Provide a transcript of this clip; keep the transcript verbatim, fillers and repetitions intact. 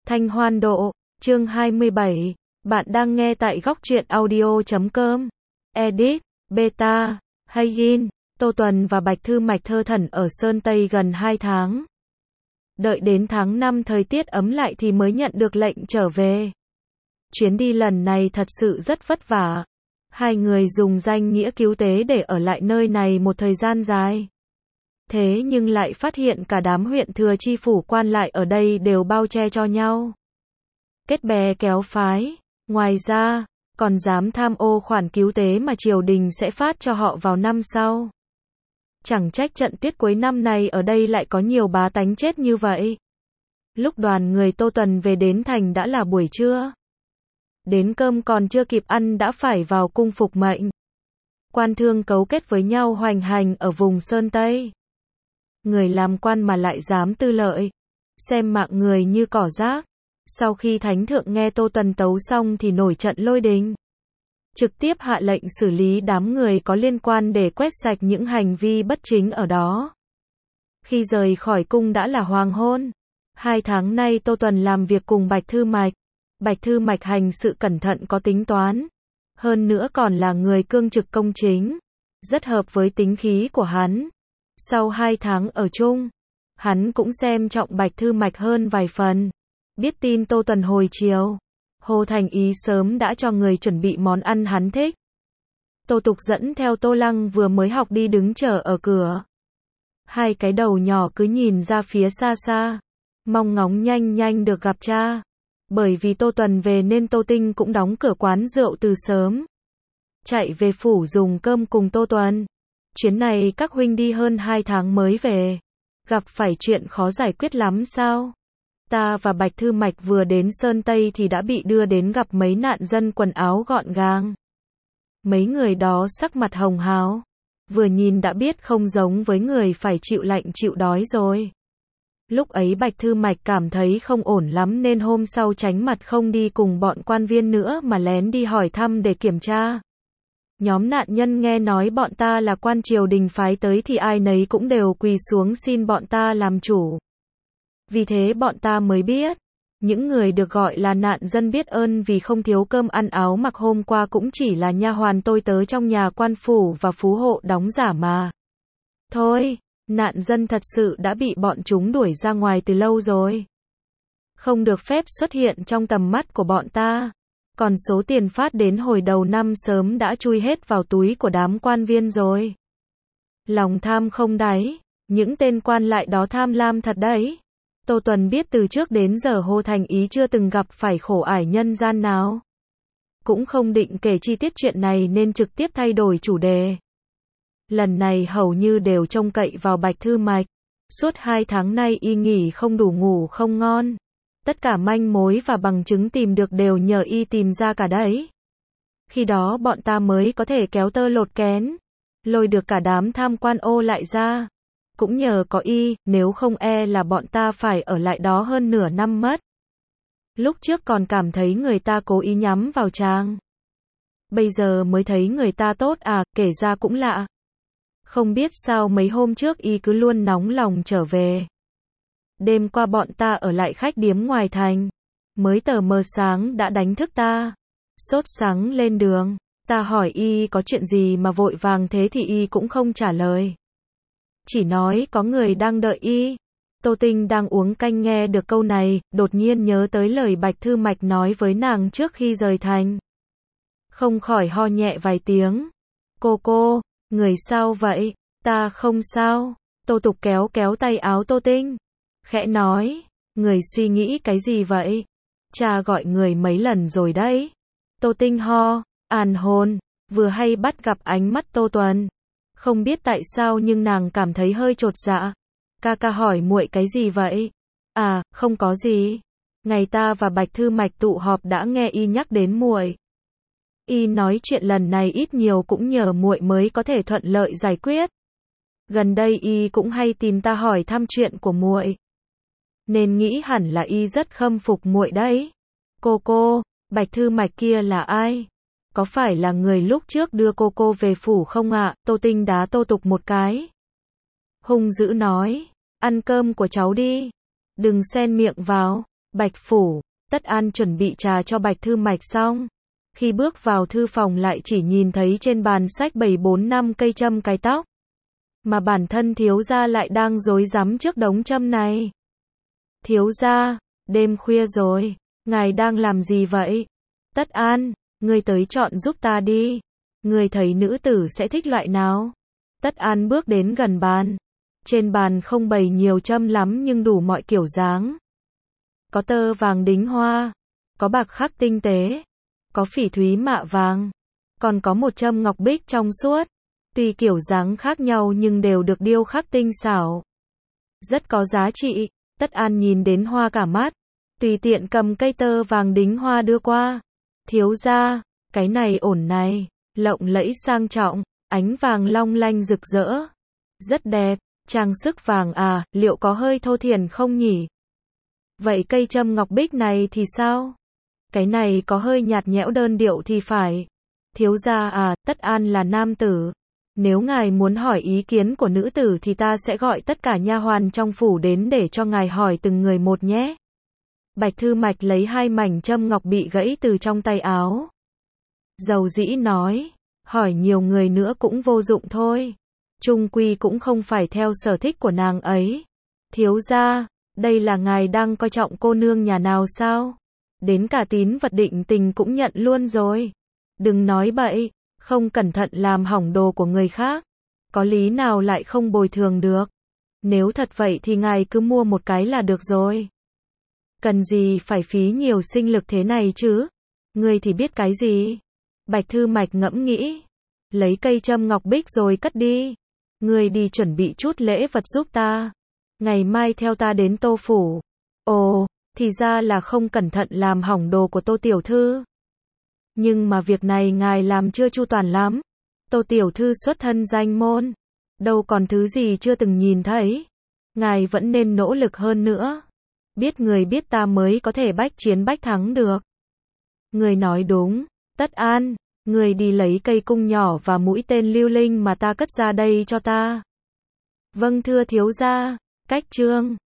Thanh Hoan Độ, chương hai mươi bảy. Bạn đang nghe tại góc truyện audio chấm com. Edit, Beta, Hayin, Tô Tuần và Bạch Thư Mạch thơ thẩn ở Sơn Tây gần hai tháng. Đợi đến tháng năm thời tiết ấm lại thì mới nhận được lệnh trở về. Chuyến đi lần này thật sự rất vất vả. Hai người dùng danh nghĩa cứu tế để ở lại nơi này một thời gian dài. Thế nhưng lại phát hiện cả đám huyện thừa chi phủ quan lại ở đây đều bao che cho nhau. Kết bè kéo phái. Ngoài ra, còn dám tham ô khoản cứu tế mà triều đình sẽ phát cho họ vào năm sau. Chẳng trách trận tuyết cuối năm này ở đây lại có nhiều bá tánh chết như vậy. Lúc đoàn người Tô Tuần về đến thành đã là buổi trưa. Đến cơm còn chưa kịp ăn đã phải vào cung phục mệnh. Quan thương cấu kết với nhau hoành hành ở vùng Sơn Tây. Người làm quan mà lại dám tư lợi, xem mạng người như cỏ rác. Sau khi thánh thượng nghe Tô Tuần tấu xong thì nổi trận lôi đình. Trực tiếp hạ lệnh xử lý đám người có liên quan để quét sạch những hành vi bất chính ở đó. Khi rời khỏi cung đã là hoàng hôn. Hai tháng nay Tô Tuần làm việc cùng Bạch Thư Mạch. Bạch Thư Mạch hành sự cẩn thận có tính toán. Hơn nữa còn là người cương trực công chính. Rất hợp với tính khí của hắn. Sau hai tháng ở chung, hắn cũng xem trọng Bạch Thư Mạch hơn vài phần. Biết tin Tô Tuần hồi chiều, Hồ Thành Ý sớm đã cho người chuẩn bị món ăn hắn thích. Tô Tục dẫn theo Tô Lăng vừa mới học đi đứng chờ ở cửa. Hai cái đầu nhỏ cứ nhìn ra phía xa xa, mong ngóng nhanh nhanh được gặp cha. Bởi vì Tô Tuần về nên Tô Tinh cũng đóng cửa quán rượu từ sớm. Chạy về phủ dùng cơm cùng Tô Tuần. Chuyến này các huynh đi hơn hai tháng mới về. Gặp phải chuyện khó giải quyết lắm sao? Ta và Bạch Thư Mạch vừa đến Sơn Tây thì đã bị đưa đến gặp mấy nạn dân quần áo gọn gàng. Mấy người đó sắc mặt hồng hào. Vừa nhìn đã biết không giống với người phải chịu lạnh chịu đói rồi. Lúc ấy Bạch Thư Mạch cảm thấy không ổn lắm nên hôm sau tránh mặt không đi cùng bọn quan viên nữa mà lén đi hỏi thăm để kiểm tra. Nhóm nạn nhân nghe nói bọn ta là quan triều đình phái tới thì ai nấy cũng đều quỳ xuống xin bọn ta làm chủ. Vì thế bọn ta mới biết, những người được gọi là nạn dân biết ơn vì không thiếu cơm ăn áo mặc hôm qua cũng chỉ là nha hoàn tôi tớ trong nhà quan phủ và phú hộ đóng giả mà. Thôi, nạn dân thật sự đã bị bọn chúng đuổi ra ngoài từ lâu rồi. Không được phép xuất hiện trong tầm mắt của bọn ta. Còn số tiền phát đến hồi đầu năm sớm đã chui hết vào túi của đám quan viên rồi. Lòng tham không đáy, những tên quan lại đó tham lam thật đấy. Tô Tuần biết từ trước đến giờ Hồ Thành Ý chưa từng gặp phải khổ ải nhân gian nào. Cũng không định kể chi tiết chuyện này nên trực tiếp thay đổi chủ đề. Lần này hầu như đều trông cậy vào Bạch Thư Mạch. Suốt hai tháng nay y nghỉ không đủ ngủ không ngon. Tất cả manh mối và bằng chứng tìm được đều nhờ y tìm ra cả đấy. Khi đó bọn ta mới có thể kéo tơ lột kén, lôi được cả đám tham quan ô lại ra. Cũng nhờ có y, nếu không e là bọn ta phải ở lại đó hơn nửa năm mất. Lúc trước còn cảm thấy người ta cố ý nhắm vào chàng. Bây giờ mới thấy người ta tốt à, kể ra cũng lạ. Không biết sao mấy hôm trước y cứ luôn nóng lòng trở về. Đêm qua bọn ta ở lại khách điếm ngoài thành. Mới tờ mờ sáng đã đánh thức ta. Sốt sắng lên đường. Ta hỏi y có chuyện gì mà vội vàng thế thì y cũng không trả lời. Chỉ nói có người đang đợi y. Tô Tinh đang uống canh nghe được câu này, đột nhiên nhớ tới lời Bạch Thư Mạch nói với nàng trước khi rời thành. Không khỏi ho nhẹ vài tiếng. Cô cô, người sao vậy? Ta không sao. Tô Tục kéo kéo tay áo Tô Tinh. Khẽ nói, người suy nghĩ cái gì vậy? Cha gọi người mấy lần rồi đấy. Tô Tinh ho, an hồn, vừa hay bắt gặp ánh mắt Tô Tuần. Không biết tại sao nhưng nàng cảm thấy hơi chột dạ. Ca ca hỏi muội cái gì vậy? À, không có gì. Ngày ta và Bạch Thư Mạch tụ họp đã nghe y nhắc đến muội. Y nói chuyện lần này ít nhiều cũng nhờ muội mới có thể thuận lợi giải quyết. Gần đây y cũng hay tìm ta hỏi thăm chuyện của muội. Nên nghĩ hẳn là y rất khâm phục muội đấy. Cô cô, Bạch Thư Mạch kia là ai? Có phải là người lúc trước đưa cô cô về phủ không ạ? À? Tô Tinh đá Tô Tục một cái. Hung dữ nói, ăn cơm của cháu đi. Đừng xen miệng vào. Bạch phủ, Tất An chuẩn bị trà cho Bạch Thư Mạch xong. Khi bước vào thư phòng lại chỉ nhìn thấy trên bàn sách bày bốn năm cây châm cài tóc. Mà bản thân thiếu gia lại đang rối rắm trước đống châm này. Thiếu gia, đêm khuya rồi, ngài đang làm gì vậy? Tất An, ngươi tới chọn giúp ta đi. Ngươi thấy nữ tử sẽ thích loại nào? Tất An bước đến gần bàn. Trên bàn không bày nhiều châm lắm nhưng đủ mọi kiểu dáng. Có tơ vàng đính hoa, có bạc khắc tinh tế, có phỉ thúy mạ vàng, còn có một châm ngọc bích trong suốt. Tuy kiểu dáng khác nhau nhưng đều được điêu khắc tinh xảo. Rất có giá trị. Tất An nhìn đến hoa cả mắt, tùy tiện cầm cây tơ vàng đính hoa đưa qua. Thiếu gia, cái này ổn này, lộng lẫy sang trọng, ánh vàng long lanh rực rỡ. Rất đẹp, trang sức vàng à, liệu có hơi thô thiển không nhỉ? Vậy cây châm ngọc bích này thì sao? Cái này có hơi nhạt nhẽo đơn điệu thì phải. Thiếu gia à, Tất An là nam tử. Nếu ngài muốn hỏi ý kiến của nữ tử thì ta sẽ gọi tất cả nha hoàn trong phủ đến để cho ngài hỏi từng người một nhé. Bạch Thư Mạch lấy hai mảnh châm ngọc bị gãy từ trong tay áo. Dầu dĩ nói, hỏi nhiều người nữa cũng vô dụng thôi. Chung quy cũng không phải theo sở thích của nàng ấy. Thiếu gia, đây là ngài đang coi trọng cô nương nhà nào sao? Đến cả tín vật định tình cũng nhận luôn rồi. Đừng nói bậy, không cẩn thận làm hỏng đồ của người khác. Có lý nào lại không bồi thường được? Nếu thật vậy thì ngài cứ mua một cái là được rồi. Cần gì phải phí nhiều sinh lực thế này chứ? Ngươi thì biết cái gì? Bạch Thư Mạch ngẫm nghĩ. Lấy cây châm ngọc bích rồi cất đi. Ngươi đi chuẩn bị chút lễ vật giúp ta. Ngày mai theo ta đến Tô phủ. Ồ, thì ra là không cẩn thận làm hỏng đồ của Tô tiểu thư. Nhưng mà việc này ngài làm chưa chu toàn lắm. Tô tiểu thư xuất thân danh môn, đâu còn thứ gì chưa từng nhìn thấy. Ngài vẫn nên nỗ lực hơn nữa. Biết người biết ta mới có thể bách chiến bách thắng được. Người nói đúng. Tất An, người đi lấy cây cung nhỏ và mũi tên lưu linh mà ta cất ra đây cho ta. Vâng thưa thiếu gia. Cách chương